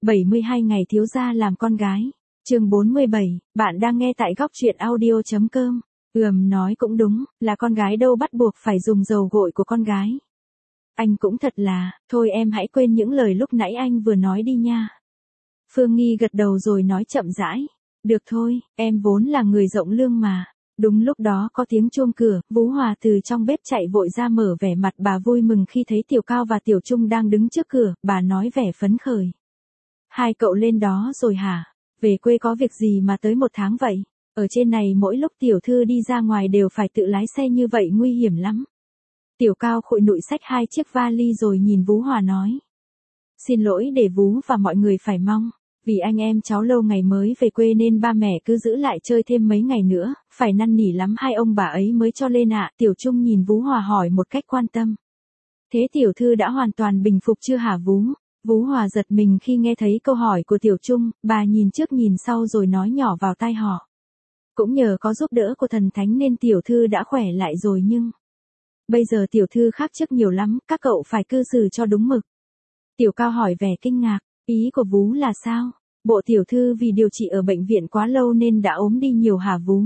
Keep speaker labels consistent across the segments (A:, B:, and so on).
A: 72 ngày thiếu gia làm con gái. Chương 47, bạn đang nghe tại góc truyện audio.com. Nói cũng đúng, là con gái đâu bắt buộc phải dùng dầu gội của con gái. Anh cũng thật là, thôi em hãy quên những lời lúc nãy anh vừa nói đi nha. Phương Nghi gật đầu rồi nói chậm rãi. Được thôi, em vốn là người rộng lương mà. Đúng lúc đó có tiếng chuông cửa, Vũ Hòa từ trong bếp chạy vội ra mở, vẻ mặt bà vui mừng khi thấy Tiểu Cao và Tiểu Trung đang đứng trước cửa, bà nói vẻ phấn khởi. Hai cậu lên đó rồi hả? Về quê có việc gì mà tới 1 tháng vậy? Ở trên này mỗi lúc tiểu thư đi ra ngoài đều phải tự lái xe như vậy nguy hiểm lắm. Tiểu Cao khuỵu nụi xách 2 chiếc vali rồi nhìn Vũ Hòa nói. Xin lỗi để Vú và mọi người phải mong. Vì anh em cháu lâu ngày mới về quê nên ba mẹ cứ giữ lại chơi thêm mấy ngày nữa, phải năn nỉ lắm hai ông bà ấy mới cho lên ạ. Tiểu Trung nhìn Vũ Hòa hỏi một cách quan tâm. Thế tiểu thư đã hoàn toàn bình phục chưa hả Vú? Vũ Hòa giật mình khi nghe thấy câu hỏi của Tiểu Trung, bà nhìn trước nhìn sau rồi nói nhỏ vào tai họ. Cũng nhờ có giúp đỡ của thần thánh nên tiểu thư đã khỏe lại rồi nhưng... Bây giờ tiểu thư khác trước nhiều lắm, các cậu phải cư xử cho đúng mực. Tiểu Cao hỏi vẻ kinh ngạc, ý của Vú là sao? Bộ tiểu thư vì điều trị ở bệnh viện quá lâu nên đã ốm đi nhiều hả Vú?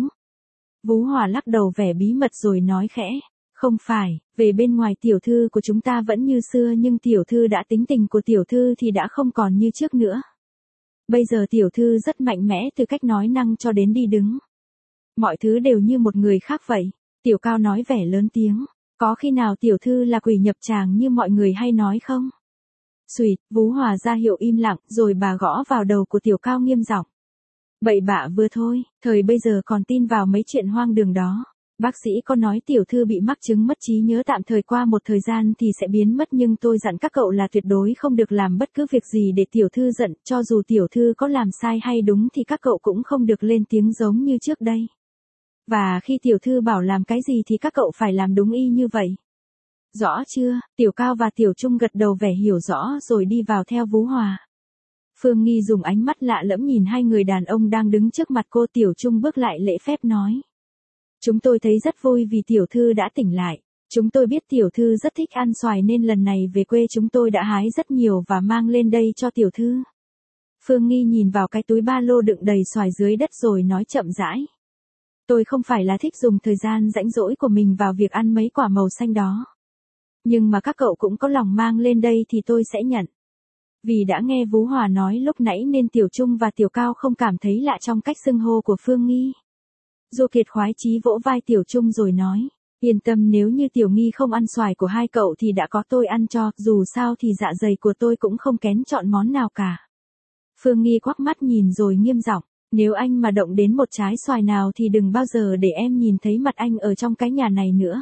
A: Vũ Hòa lắc đầu vẻ bí mật rồi nói khẽ. Không phải, về bên ngoài tiểu thư của chúng ta vẫn như xưa nhưng tiểu thư đã tính tình của tiểu thư thì đã không còn như trước nữa. Bây giờ tiểu thư rất mạnh mẽ từ cách nói năng cho đến đi đứng. Mọi thứ đều như một người khác vậy. Tiểu Cao nói vẻ lớn tiếng. Có khi nào tiểu thư là quỷ nhập tràng như mọi người hay nói không? Xùyt, Vũ Hòa ra hiệu im lặng rồi bà gõ vào đầu của Tiểu Cao nghiêm giọng. Bậy bạ vừa thôi, thời bây giờ còn tin vào mấy chuyện hoang đường đó. Bác sĩ có nói tiểu thư bị mắc chứng mất trí nhớ tạm thời qua một thời gian thì sẽ biến mất nhưng tôi dặn các cậu là tuyệt đối không được làm bất cứ việc gì để tiểu thư giận, cho dù tiểu thư có làm sai hay đúng thì các cậu cũng không được lên tiếng giống như trước đây. Và khi tiểu thư bảo làm cái gì thì các cậu phải làm đúng y như vậy. Rõ chưa? Tiểu Cao và Tiểu Trung gật đầu vẻ hiểu rõ rồi đi vào theo Vũ Hòa. Phương Nghi dùng ánh mắt lạ lẫm nhìn hai người đàn ông đang đứng trước mặt cô. Tiểu Trung bước lại lễ phép nói. Chúng tôi thấy rất vui vì tiểu thư đã tỉnh lại. Chúng tôi biết tiểu thư rất thích ăn xoài nên lần này về quê chúng tôi đã hái rất nhiều và mang lên đây cho tiểu thư. Phương Nghi nhìn vào cái túi ba lô đựng đầy xoài dưới đất rồi nói chậm rãi. Tôi không phải là thích dùng thời gian rãnh rỗi của mình vào việc ăn mấy quả màu xanh đó. Nhưng mà các cậu cũng có lòng mang lên đây thì tôi sẽ nhận. Vì đã nghe Vũ Hòa nói lúc nãy nên Tiểu Trung và Tiểu Cao không cảm thấy lạ trong cách xưng hô của Phương Nghi. Du Kiệt khoái chí vỗ vai Tiểu Trung rồi nói. Yên tâm, nếu như Tiểu Nghi không ăn xoài của hai cậu thì đã có tôi ăn cho, dù sao thì dạ dày của tôi cũng không kén chọn món nào cả. Phương Nghi quắc mắt nhìn rồi nghiêm giọng. Nếu anh mà động đến một trái xoài nào thì đừng bao giờ để em nhìn thấy mặt anh ở trong cái nhà này nữa.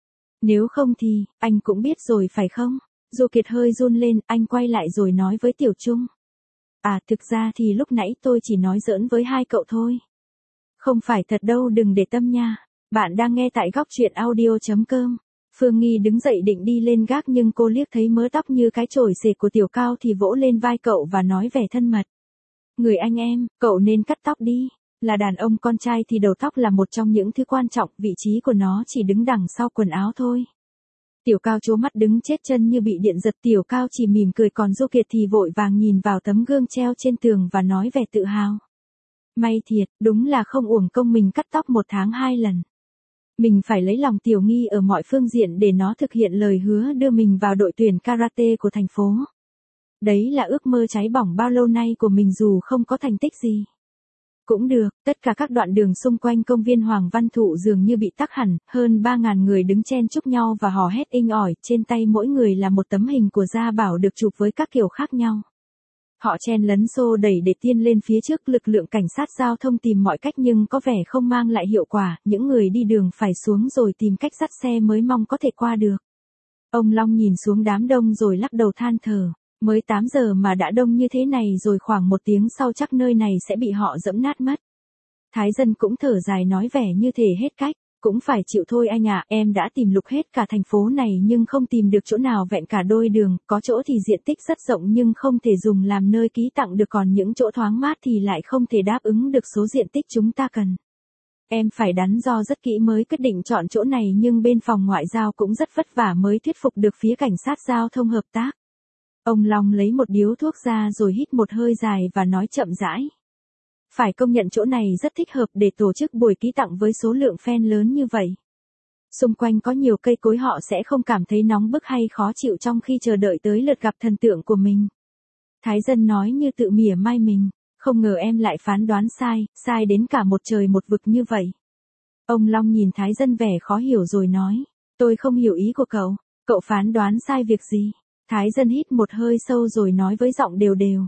A: Nếu không thì, anh cũng biết rồi phải không? Du Kiệt hơi run lên, anh quay lại rồi nói với Tiểu Trung. À, thực ra thì lúc nãy tôi chỉ nói giỡn với hai cậu thôi. Không phải thật đâu, đừng để tâm nha. Bạn đang nghe tại góc truyện audio.com. Phương Nghi đứng dậy định đi lên gác nhưng cô liếc thấy mớ tóc như cái chổi xệ của Tiểu Cao thì vỗ lên vai cậu và nói vẻ thân mật. Người anh em, cậu nên cắt tóc đi. Là đàn ông con trai thì đầu tóc là một trong những thứ quan trọng, vị trí của nó chỉ đứng đằng sau quần áo thôi. Tiểu Cao trố mắt đứng chết chân như bị điện giật. Tiểu Cao chỉ mỉm cười còn Du Kiệt thì vội vàng nhìn vào tấm gương treo trên tường và nói vẻ tự hào. May thiệt, đúng là không uổng công mình cắt tóc 1 tháng 2 lần. Mình phải lấy lòng Tiểu Nghi ở mọi phương diện để nó thực hiện lời hứa đưa mình vào đội tuyển karate của thành phố. Đấy là ước mơ cháy bỏng bao lâu nay của mình dù không có thành tích gì. Cũng được, tất cả các đoạn đường xung quanh công viên Hoàng Văn Thụ dường như bị tắc hẳn, hơn 3.000 người đứng chen chúc nhau và hò hét inh ỏi, trên tay mỗi người là một tấm hình của Gia Bảo được chụp với các kiểu khác nhau. Họ chen lấn xô đẩy để tiên lên phía trước. Lực lượng cảnh sát giao thông tìm mọi cách nhưng có vẻ không mang lại hiệu quả, những người đi đường phải xuống rồi tìm cách dắt xe mới mong có thể qua được. Ông Long nhìn xuống đám đông rồi lắc đầu than thở. Mới 8 giờ mà đã đông như thế này rồi, khoảng 1 tiếng sau chắc nơi này sẽ bị họ dẫm nát mất. Thái Dân cũng thở dài nói vẻ như thể hết cách. Cũng phải chịu thôi anh ạ, em đã tìm lục hết cả thành phố này nhưng không tìm được chỗ nào vẹn cả đôi đường, có chỗ thì diện tích rất rộng nhưng không thể dùng làm nơi ký tặng được, còn những chỗ thoáng mát thì lại không thể đáp ứng được số diện tích chúng ta cần. Em phải đắn đo rất kỹ mới quyết định chọn chỗ này nhưng bên phòng ngoại giao cũng rất vất vả mới thuyết phục được phía cảnh sát giao thông hợp tác. Ông Long lấy một điếu thuốc ra rồi hít một hơi dài và nói chậm rãi. Phải công nhận chỗ này rất thích hợp để tổ chức buổi ký tặng với số lượng fan lớn như vậy. Xung quanh có nhiều cây cối họ sẽ không cảm thấy nóng bức hay khó chịu trong khi chờ đợi tới lượt gặp thần tượng của mình. Thái dân nói như tự mỉa mai mình, không ngờ em lại phán đoán sai đến cả một trời một vực như vậy. Ông Long nhìn Thái dân vẻ khó hiểu rồi nói, tôi không hiểu ý của cậu phán đoán sai việc gì? Thái dân hít một hơi sâu rồi nói với giọng đều đều.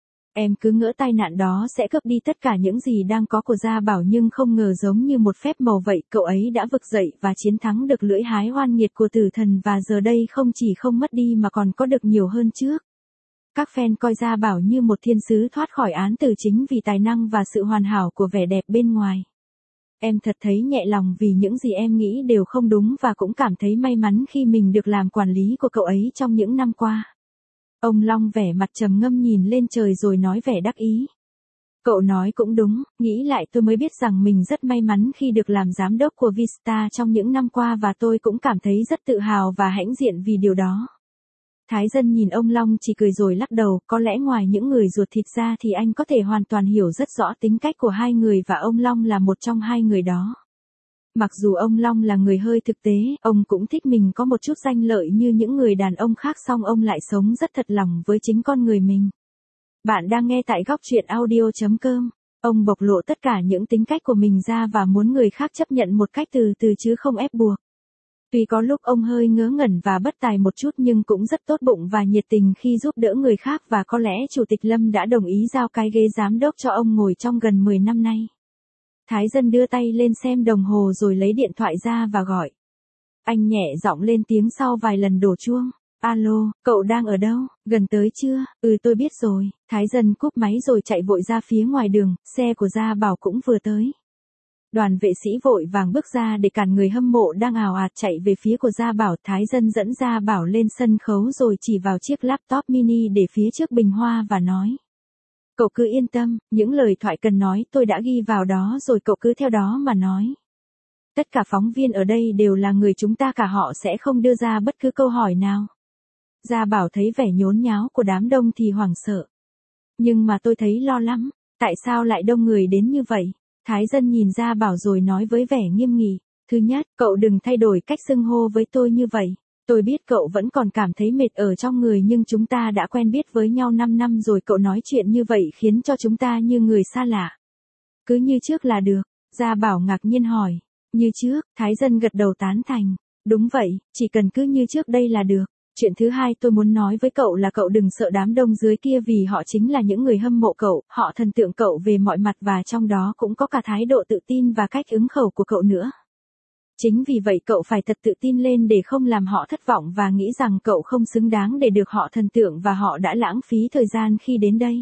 A: Em cứ ngỡ tai nạn đó sẽ cướp đi tất cả những gì đang có của Gia Bảo nhưng không ngờ giống như một phép màu vậy, cậu ấy đã vực dậy và chiến thắng được lưỡi hái oan nghiệt của tử thần và giờ đây không chỉ không mất đi mà còn có được nhiều hơn trước. Các fan coi Gia Bảo như một thiên sứ thoát khỏi án tử chính vì tài năng và sự hoàn hảo của vẻ đẹp bên ngoài. Em thật thấy nhẹ lòng vì những gì em nghĩ đều không đúng và cũng cảm thấy may mắn khi mình được làm quản lý của cậu ấy trong những năm qua. Ông Long vẻ mặt trầm ngâm nhìn lên trời rồi nói vẻ đắc ý. Cậu nói cũng đúng, nghĩ lại tôi mới biết rằng mình rất may mắn khi được làm giám đốc của Vista trong những năm qua và tôi cũng cảm thấy rất tự hào và hãnh diện vì điều đó. Thái dân nhìn ông Long chỉ cười rồi lắc đầu, có lẽ ngoài những người ruột thịt ra thì anh có thể hoàn toàn hiểu rất rõ tính cách của hai người và ông Long là một trong hai người đó. Mặc dù ông Long là người hơi thực tế, ông cũng thích mình có một chút danh lợi như những người đàn ông khác song ông lại sống rất thật lòng với chính con người mình. Bạn đang nghe tại góc truyện audio.com. Ông bộc lộ tất cả những tính cách của mình ra và muốn người khác chấp nhận một cách từ từ chứ không ép buộc. Tuy có lúc ông hơi ngớ ngẩn và bất tài một chút nhưng cũng rất tốt bụng và nhiệt tình khi giúp đỡ người khác và có lẽ Chủ tịch Lâm đã đồng ý giao cái ghế giám đốc cho ông ngồi trong gần 10 năm nay. Thái dân đưa tay lên xem đồng hồ rồi lấy điện thoại ra và gọi. Anh nhẹ giọng lên tiếng sau vài lần đổ chuông. Alo, cậu đang ở đâu, gần tới chưa? Tôi biết rồi. Thái dân cúp máy rồi chạy vội ra phía ngoài đường, xe của Gia Bảo cũng vừa tới. Đoàn vệ sĩ vội vàng bước ra để cản người hâm mộ đang ào ạt chạy về phía của Gia Bảo. Thái dân dẫn Gia Bảo lên sân khấu rồi chỉ vào chiếc laptop mini để phía trước bình hoa và nói. Cậu cứ yên tâm, những lời thoại cần nói tôi đã ghi vào đó rồi, cậu cứ theo đó mà nói. Tất cả phóng viên ở đây đều là người chúng ta cả, họ sẽ không đưa ra bất cứ câu hỏi nào. Gia Bảo thấy vẻ nhốn nháo của đám đông thì hoảng sợ. Nhưng mà tôi thấy lo lắm, tại sao lại đông người đến như vậy? Thái dân nhìn Gia Bảo rồi nói với vẻ nghiêm nghị. Thứ nhất, cậu đừng thay đổi cách xưng hô với tôi như vậy. Tôi biết cậu vẫn còn cảm thấy mệt ở trong người nhưng chúng ta đã quen biết với nhau 5 năm rồi, cậu nói chuyện như vậy khiến cho chúng ta như người xa lạ. Cứ như trước là được. Gia Bảo ngạc nhiên hỏi. Như trước, Thái dân gật đầu tán thành. Đúng vậy, chỉ cần cứ như trước đây là được. Chuyện thứ hai tôi muốn nói với cậu là cậu đừng sợ đám đông dưới kia vì họ chính là những người hâm mộ cậu, họ thần tượng cậu về mọi mặt và trong đó cũng có cả thái độ tự tin và cách ứng khẩu của cậu nữa. Chính vì vậy cậu phải thật tự tin lên để không làm họ thất vọng và nghĩ rằng cậu không xứng đáng để được họ thần tượng và họ đã lãng phí thời gian khi đến đây.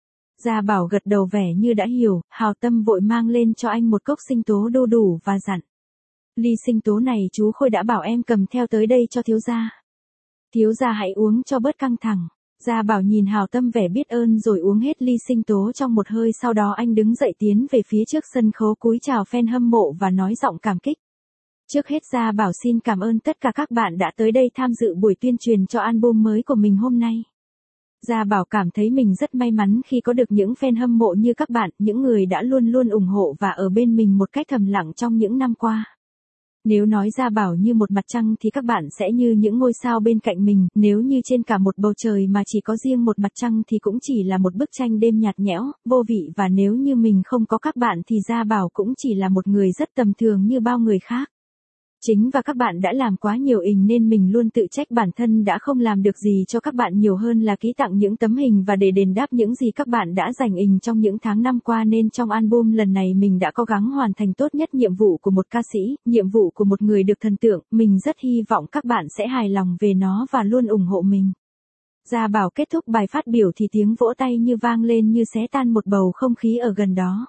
A: Gia Bảo gật đầu vẻ như đã hiểu, hào tâm vội mang lên cho anh một cốc sinh tố đô đủ và dặn. Ly sinh tố này chú Khôi đã bảo em cầm theo tới đây cho thiếu gia. Thiếu gia hãy uống cho bớt căng thẳng. Gia Bảo nhìn hào tâm vẻ biết ơn rồi uống hết ly sinh tố trong một hơi, sau đó anh đứng dậy tiến về phía trước sân khấu cúi chào fan hâm mộ và nói giọng cảm kích. Trước hết Gia Bảo xin cảm ơn tất cả các bạn đã tới đây tham dự buổi tuyên truyền cho album mới của mình hôm nay. Gia Bảo cảm thấy mình rất may mắn khi có được những fan hâm mộ như các bạn, những người đã luôn luôn ủng hộ và ở bên mình một cách thầm lặng trong những năm qua. Nếu nói Gia Bảo như một mặt trăng thì các bạn sẽ như những ngôi sao bên cạnh mình, nếu như trên cả một bầu trời mà chỉ có riêng một mặt trăng thì cũng chỉ là một bức tranh đêm nhạt nhẽo, vô vị, và nếu như mình không có các bạn thì Gia Bảo cũng chỉ là một người rất tầm thường như bao người khác. Chính và các bạn đã làm quá nhiều nên mình luôn tự trách bản thân đã không làm được gì cho các bạn nhiều hơn là ký tặng những tấm hình và để đền đáp những gì các bạn đã dành trong những tháng năm qua, nên trong album lần này mình đã cố gắng hoàn thành tốt nhất nhiệm vụ của một ca sĩ, nhiệm vụ của một người được thần tượng, mình rất hy vọng các bạn sẽ hài lòng về nó và luôn ủng hộ mình. Gia Bảo kết thúc bài phát biểu thì tiếng vỗ tay như vang lên như xé tan một bầu không khí ở gần đó.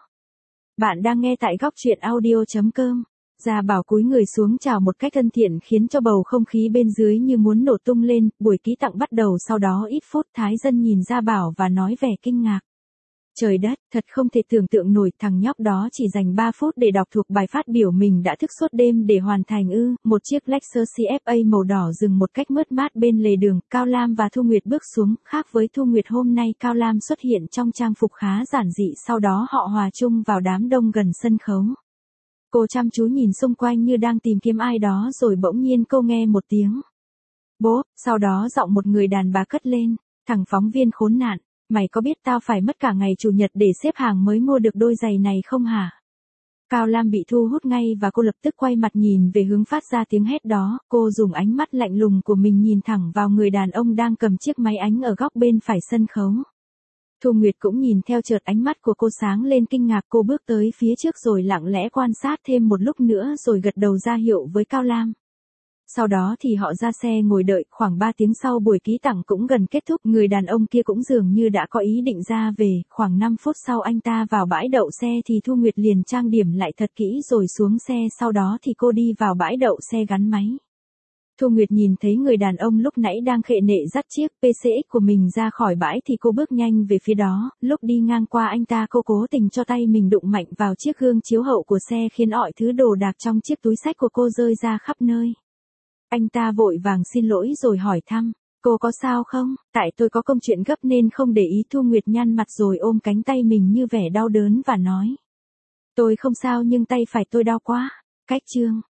A: Bạn đang nghe tại góc truyện audio.com. Gia Bảo cúi người xuống chào một cách thân thiện khiến cho bầu không khí bên dưới như muốn nổ tung lên. Buổi ký tặng bắt đầu sau đó ít phút. Thái dân nhìn Gia Bảo và nói vẻ kinh ngạc. Trời đất, thật không thể tưởng tượng nổi, thằng nhóc đó chỉ dành 3 phút để đọc thuộc bài phát biểu mình đã thức suốt đêm để hoàn thành ư. Một chiếc Lexus CFA màu đỏ dừng một cách mướt mát bên lề đường, Cao Lam và Thu Nguyệt bước xuống, khác với Thu Nguyệt hôm nay Cao Lam xuất hiện trong trang phục khá giản dị, sau đó họ hòa chung vào đám đông gần sân khấu. Cô chăm chú nhìn xung quanh như đang tìm kiếm ai đó rồi bỗng nhiên cô nghe một tiếng bốp, sau đó giọng một người đàn bà cất lên, thằng phóng viên khốn nạn. Mày có biết tao phải mất cả ngày chủ nhật để xếp hàng mới mua được đôi giày này không hả? Cao Lam bị thu hút ngay và cô lập tức quay mặt nhìn về hướng phát ra tiếng hét đó, cô dùng ánh mắt lạnh lùng của mình nhìn thẳng vào người đàn ông đang cầm chiếc máy ánh ở góc bên phải sân khấu. Thu Nguyệt cũng nhìn theo, chợt ánh mắt của cô sáng lên kinh ngạc, cô bước tới phía trước rồi lặng lẽ quan sát thêm một lúc nữa rồi gật đầu ra hiệu với Cao Lam. Sau đó thì họ ra xe ngồi đợi, khoảng 3 tiếng sau buổi ký tặng cũng gần kết thúc, người đàn ông kia cũng dường như đã có ý định ra về, khoảng 5 phút sau anh ta vào bãi đậu xe thì Thu Nguyệt liền trang điểm lại thật kỹ rồi xuống xe, sau đó thì cô đi vào bãi đậu xe gắn máy. Thu Nguyệt nhìn thấy người đàn ông lúc nãy đang khệ nệ dắt chiếc PCX của mình ra khỏi bãi thì cô bước nhanh về phía đó, lúc đi ngang qua anh ta cô cố tình cho tay mình đụng mạnh vào chiếc gương chiếu hậu của xe khiến mọi thứ đồ đạc trong chiếc túi xách của cô rơi ra khắp nơi. Anh ta vội vàng xin lỗi rồi hỏi thăm, cô có sao không? Tại tôi có công chuyện gấp nên không để ý. Thu Nguyệt nhăn mặt rồi ôm cánh tay mình như vẻ đau đớn và nói. Tôi không sao nhưng tay phải tôi đau quá. Cách chương